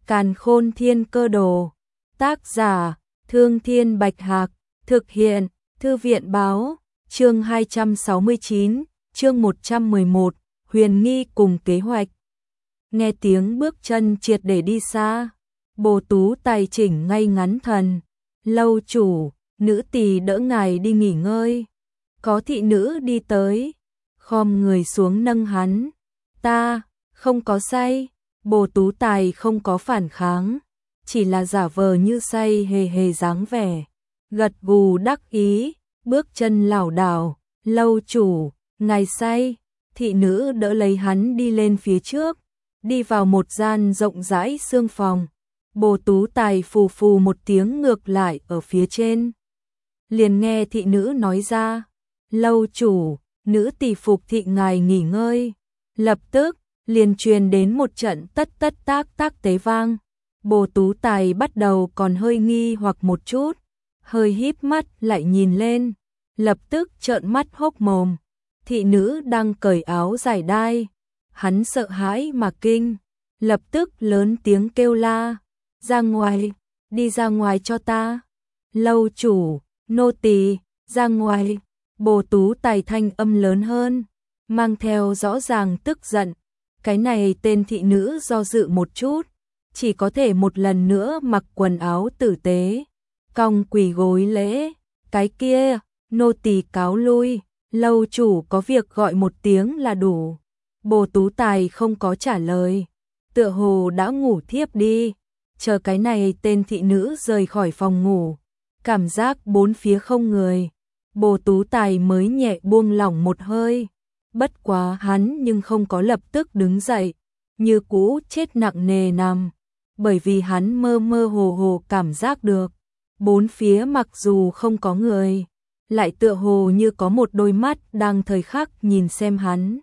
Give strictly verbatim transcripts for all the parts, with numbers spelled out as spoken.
Càn Khôn Thiên Cơ Đồ. Tác giả: Thương Thiên Bạch Hạc. Thực hiện: Thư viện báo. Chương hai trăm sáu mươi chín, chương một trăm mười một, Huyền Nghi cùng kế hoạch. Nghe tiếng bước chân triệt để đi xa, Bồ Tú Tài chỉnh ngay ngắn thần. Lâu chủ, nữ tỳ đỡ ngài đi nghỉ ngơi. Có thị nữ đi tới, khom người xuống nâng hắn. Ta, không có say. Bồ Tú Tài không có phản kháng, chỉ là giả vờ như say hề hề dáng vẻ. Gật gù đắc ý, bước chân lảo đảo. Lâu chủ, ngài say. Thị nữ đỡ lấy hắn đi lên phía trước, đi vào một gian rộng rãi xương phòng. Bồ Tú Tài phù phù một tiếng ngược lại ở phía trên. Liền nghe thị nữ nói ra, lâu chủ, nữ tỳ phục thị ngài nghỉ ngơi. Lập tức, liền truyền đến một trận tất tất tác tác tế vang. Bồ Tú Tài bắt đầu còn hơi nghi hoặc một chút, hơi híp mắt lại nhìn lên, lập tức trợn mắt hốc mồm. Thị nữ đang cởi áo giải đai, hắn sợ hãi mà kinh, lập tức lớn tiếng kêu la, ra ngoài, đi ra ngoài cho ta. Lâu chủ, nô tỳ, ra ngoài. Bồ Tú Tài thanh âm lớn hơn, mang theo rõ ràng tức giận. Cái này tên thị nữ do dự một chút, chỉ có thể một lần nữa mặc quần áo tử tế, cong quỳ gối lễ. Cái kia, nô tỳ cáo lui, lâu chủ có việc gọi một tiếng là đủ. Bồ Tú Tài không có trả lời, tựa hồ đã ngủ thiếp đi. Chờ cái này tên thị nữ rời khỏi phòng ngủ, cảm giác bốn phía không người, Bồ Tú Tài mới nhẹ buông lỏng một hơi. Bất quá hắn nhưng không có lập tức đứng dậy, như cũ chết nặng nề nằm, bởi vì hắn mơ mơ hồ hồ cảm giác được, bốn phía mặc dù không có người, lại tựa hồ như có một đôi mắt đang thời khắc nhìn xem hắn.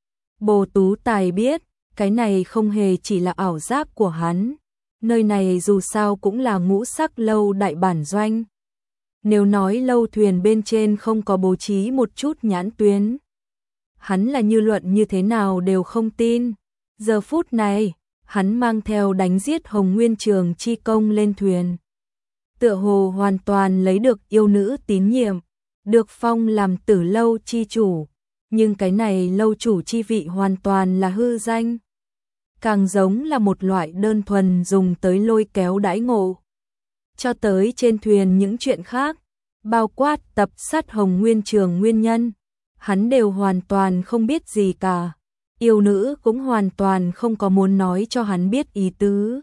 Bồ Tú Tài biết, cái này không hề chỉ là ảo giác của hắn, nơi này dù sao cũng là ngũ sắc lâu đại bản doanh. Nếu nói lâu thuyền bên trên không có bố trí một chút nhãn tuyến, hắn là như luận như thế nào đều không tin. Giờ phút này, hắn mang theo đánh giết Hồng Nguyên Trường chi công lên thuyền, tựa hồ hoàn toàn lấy được yêu nữ tín nhiệm, được phong làm Tử Lâu chi chủ. Nhưng cái này lâu chủ chi vị hoàn toàn là hư danh, càng giống là một loại đơn thuần dùng tới lôi kéo đãi ngộ. Cho tới trên thuyền những chuyện khác, bao quát tập sát Hồng Nguyên Trường nguyên nhân, hắn đều hoàn toàn không biết gì cả. Yêu nữ cũng hoàn toàn không có muốn nói cho hắn biết ý tứ.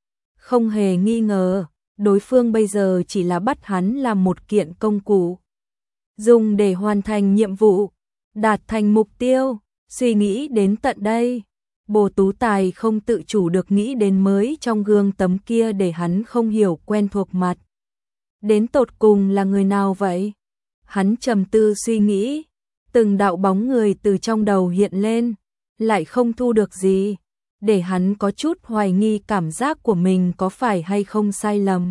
Không hề nghi ngờ, đối phương bây giờ chỉ là bắt hắn làm một kiện công cụ, dùng để hoàn thành nhiệm vụ, đạt thành mục tiêu. Suy nghĩ đến tận đây, Bồ Tú Tài không tự chủ được nghĩ đến mới trong gương tấm kia để hắn không hiểu quen thuộc mặt. Đến tột cùng là người nào vậy? Hắn trầm tư suy nghĩ, từng đạo bóng người từ trong đầu hiện lên, lại không thu được gì, để hắn có chút hoài nghi cảm giác của mình có phải hay không sai lầm.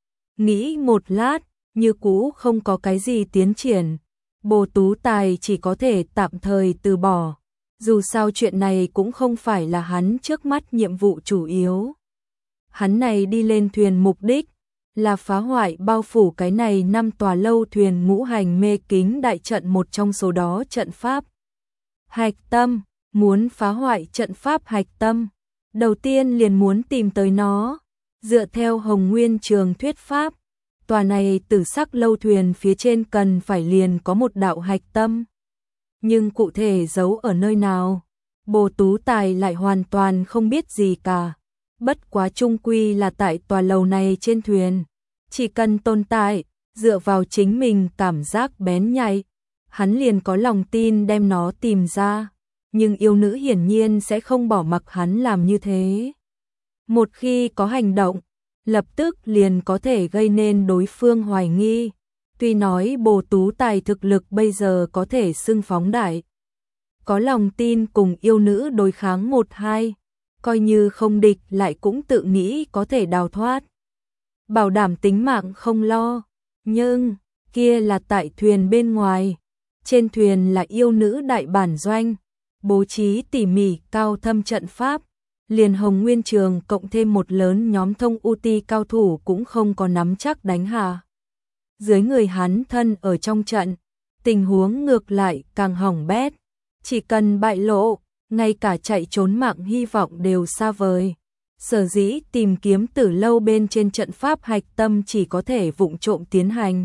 Nghĩ một lát, như cũ không có cái gì tiến triển, Bồ Tú Tài chỉ có thể tạm thời từ bỏ. Dù sao chuyện này cũng không phải là hắn trước mắt nhiệm vụ chủ yếu. Hắn này đi lên thuyền mục đích là phá hoại bao phủ cái này năm tòa lâu thuyền ngũ hành mê kính đại trận, một trong số đó trận pháp hạch tâm. Muốn phá hoại trận pháp hạch tâm, đầu tiên liền muốn tìm tới nó. Dựa theo Hồng Nguyên Trường thuyết pháp, tòa này tử sắc lâu thuyền phía trên cần phải liền có một đạo hạch tâm. Nhưng cụ thể giấu ở nơi nào, Bồ Tú Tài lại hoàn toàn không biết gì cả. Bất quá chung quy là tại tòa lầu này trên thuyền, chỉ cần tồn tại, dựa vào chính mình cảm giác bén nhạy, hắn liền có lòng tin đem nó tìm ra. Nhưng yêu nữ hiển nhiên sẽ không bỏ mặc hắn làm như thế. Một khi có hành động, lập tức liền có thể gây nên đối phương hoài nghi. Tuy nói Bồ Tú Tài thực lực bây giờ có thể xưng phóng đại, có lòng tin cùng yêu nữ đối kháng một hai, coi như không địch lại cũng tự nghĩ có thể đào thoát, bảo đảm tính mạng không lo. Nhưng, kia là tại thuyền bên ngoài, trên thuyền là yêu nữ đại bản doanh, bố trí tỉ mỉ cao thâm trận pháp, liền Hồng Nguyên Trường cộng thêm một lớn nhóm thông u ti cao thủ cũng không có nắm chắc đánh hạ. Dưới người hắn thân ở trong trận, tình huống ngược lại càng hỏng bét, chỉ cần bại lộ, ngay cả chạy trốn mạng hy vọng đều xa vời. Sở dĩ tìm kiếm từ lâu bên trên trận pháp hạch tâm chỉ có thể vụng trộm tiến hành,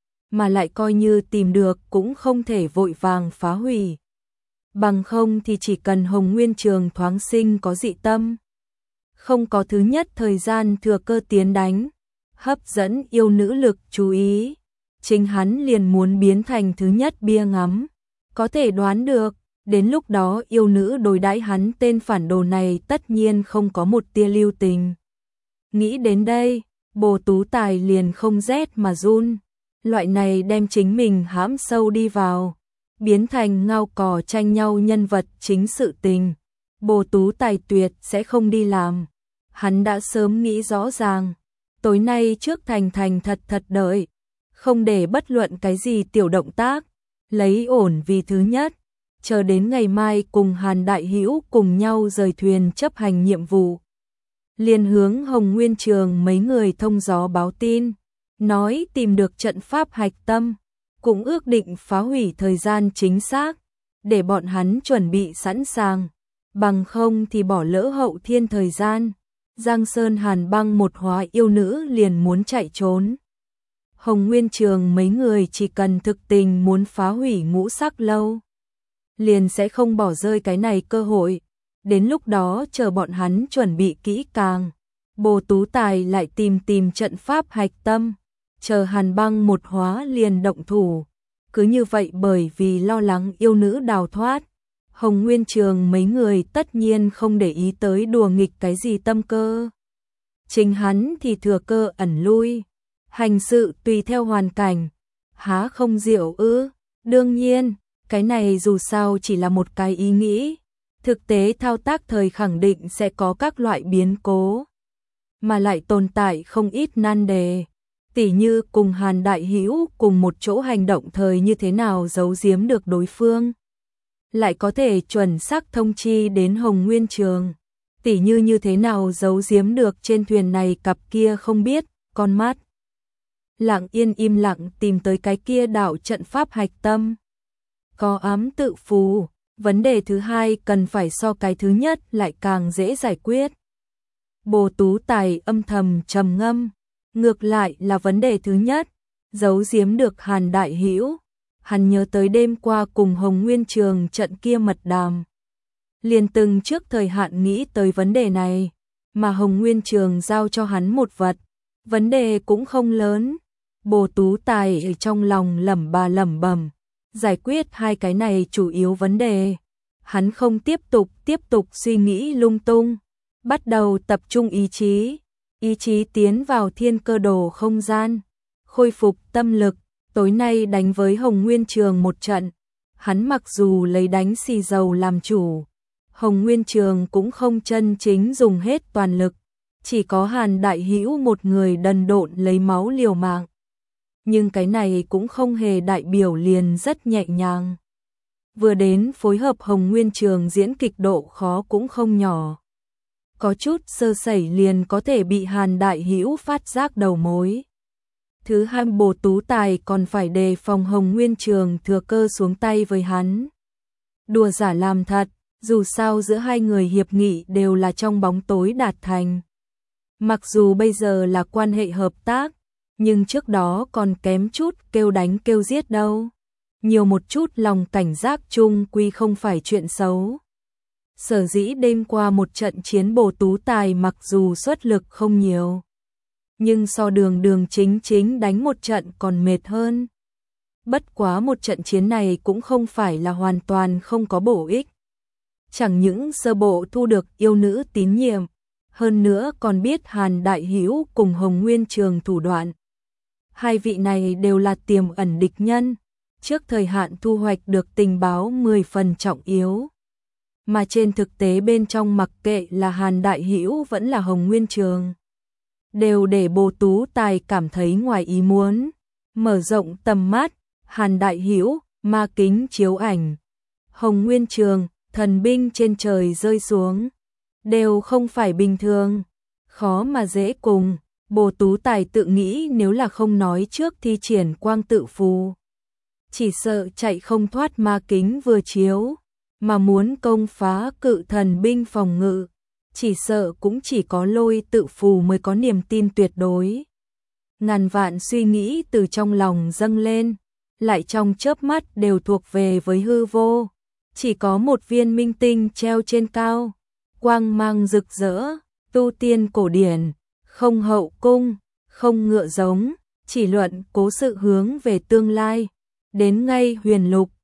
mà lại coi như tìm được cũng không thể vội vàng phá hủy. Bằng không thì chỉ cần Hồng Nguyên Trường thoáng sinh có dị tâm, không có thứ nhất thời gian thừa cơ tiến đánh, hấp dẫn yêu nữ lực chú ý, chính hắn liền muốn biến thành thứ nhất bia ngắm. Có thể đoán được, đến lúc đó yêu nữ đối đãi hắn tên phản đồ này tất nhiên không có một tia lưu tình. Nghĩ đến đây, Bồ Tú Tài liền không rét mà run, loại này đem chính mình hãm sâu đi vào, biến thành ngao cò tranh nhau nhân vật chính sự tình, Bồ Tú Tài tuyệt sẽ không đi làm. Hắn đã sớm nghĩ rõ ràng, tối nay trước thành thành thật thật đợi, không để bất luận cái gì tiểu động tác, lấy ổn vì thứ nhất, chờ đến ngày mai cùng Hàn Đại Hữu cùng nhau rời thuyền chấp hành nhiệm vụ. Liền hướng Hồng Nguyên Trường mấy người thông gió báo tin, nói tìm được trận pháp hạch tâm, cũng ước định phá hủy thời gian chính xác, để bọn hắn chuẩn bị sẵn sàng, bằng không thì bỏ lỡ hậu thiên thời gian. Giang Sơn Hàn Băng một hóa yêu nữ liền muốn chạy trốn. Hồng Nguyên Trường mấy người chỉ cần thực tình muốn phá hủy ngũ sắc lâu, liền sẽ không bỏ rơi cái này cơ hội. Đến lúc đó chờ bọn hắn chuẩn bị kỹ càng, Bồ Tú Tài lại tìm tìm trận pháp hạch tâm, chờ Hàn Băng một hóa liền động thủ. Cứ như vậy bởi vì lo lắng yêu nữ đào thoát, Hồng Nguyên Trường mấy người tất nhiên không để ý tới đùa nghịch cái gì tâm cơ. Chính hắn thì thừa cơ ẩn lui, hành sự tùy theo hoàn cảnh, há không diệu ư? Đương nhiên, cái này dù sao chỉ là một cái ý nghĩ, thực tế thao tác thời khẳng định sẽ có các loại biến cố, mà lại tồn tại không ít nan đề. Tỉ như cùng Hàn Đại Hữu cùng một chỗ hành động thời như thế nào giấu giếm được đối phương, lại có thể chuẩn xác thông chi đến Hồng Nguyên Trường. Tỉ như như thế nào giấu giếm được trên thuyền này cặp kia không biết, con mắt. Lặng yên im lặng tìm tới cái kia đạo trận pháp hạch tâm. Có ám tự phù, vấn đề thứ hai cần phải so cái thứ nhất lại càng dễ giải quyết. Bồ Tú Tài âm thầm trầm ngâm, ngược lại là vấn đề thứ nhất, giấu giếm được Hàn Đại Hữu. Hắn nhớ tới đêm qua cùng Hồng Nguyên Trường trận kia mật đàm, liền từng trước thời hạn nghĩ tới vấn đề này, mà Hồng Nguyên Trường giao cho hắn một vật, vấn đề cũng không lớn. Bồ Tú Tài ở trong lòng lẩm bà lẩm bẩm, giải quyết hai cái này chủ yếu vấn đề, hắn không tiếp tục tiếp tục suy nghĩ lung tung, bắt đầu tập trung ý chí, ý chí tiến vào thiên cơ đồ không gian, khôi phục tâm lực. Tối nay đánh với Hồng Nguyên Trường một trận, hắn mặc dù lấy đánh xì dầu làm chủ, Hồng Nguyên Trường cũng không chân chính dùng hết toàn lực, chỉ có Hàn Đại Hữu một người đần độn lấy máu liều mạng. Nhưng cái này cũng không hề đại biểu liền rất nhẹ nhàng. Vừa đến phối hợp Hồng Nguyên Trường diễn kịch độ khó cũng không nhỏ. Có chút sơ sẩy liền có thể bị Hàn Đại Hữu phát giác đầu mối. Thứ hai, Bồ Tú Tài còn phải đề phòng Hồng Nguyên Trường thừa cơ xuống tay với hắn. Đùa giả làm thật, dù sao giữa hai người hiệp nghị đều là trong bóng tối đạt thành. Mặc dù bây giờ là quan hệ hợp tác, nhưng trước đó còn kém chút kêu đánh kêu giết đâu. Nhiều một chút lòng cảnh giác chung quy không phải chuyện xấu. Sở dĩ đêm qua một trận chiến Bồ Tú Tài mặc dù xuất lực không nhiều, nhưng so đường đường chính chính đánh một trận còn mệt hơn. Bất quá một trận chiến này cũng không phải là hoàn toàn không có bổ ích. Chẳng những sơ bộ thu được yêu nữ tín nhiệm, hơn nữa còn biết Hàn Đại Hữu cùng Hồng Nguyên Trường thủ đoạn. Hai vị này đều là tiềm ẩn địch nhân, trước thời hạn thu hoạch được tình báo mười phần trọng yếu. Mà trên thực tế bên trong mặc kệ là Hàn Đại Hữu vẫn là Hồng Nguyên Trường, đều để Bồ Tú Tài cảm thấy ngoài ý muốn. Mở rộng tầm mắt, Hàn Đại Hữu, ma kính chiếu ảnh. Hồng Nguyên Trường, thần binh trên trời rơi xuống. đều không phải bình thường, khó mà dễ cùng. Bồ Tú Tài tự nghĩ nếu là không nói trước thi triển quang tự phù, chỉ sợ chạy không thoát ma kính vừa chiếu, mà muốn công phá cự thần binh phòng ngự, chỉ sợ cũng chỉ có lôi tự phù mới có niềm tin tuyệt đối. Ngàn vạn suy nghĩ từ trong lòng dâng lên, lại trong chớp mắt đều thuộc về với hư vô, chỉ có một viên minh tinh treo trên cao, quang mang rực rỡ, tu tiên cổ điển, không hậu cung, không ngựa giống, chỉ luận cố sự hướng về tương lai, đến ngay huyền lục,